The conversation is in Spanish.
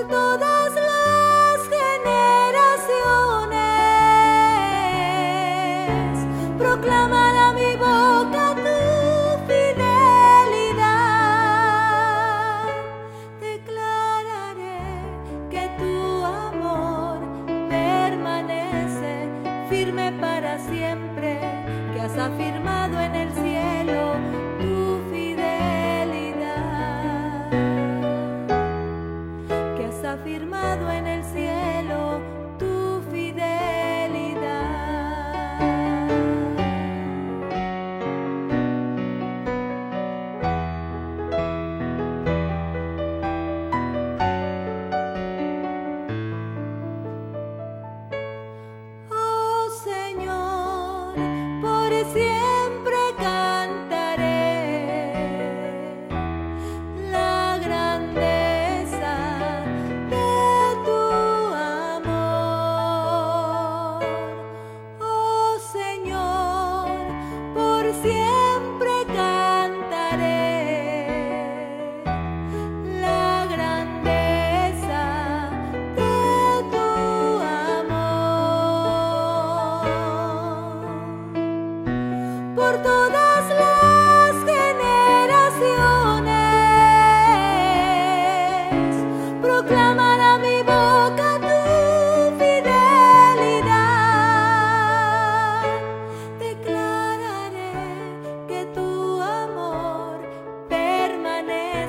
por todas las generaciones, proclamará mi boca tu fidelidad. Declararé que tu amor permanece firme para siempre, que has afirmado en el cielo tu fidelidad, que has afirmado en el cielo tu fidelidad. Oh Señor, por siempre cantaré la grandeza de tu amor. Oh Señor, por siempre cantaré la grandeza de tu amor. Por todas las generaciones, proclamará mi boca tu fidelidad. Declararé que tu amor permanece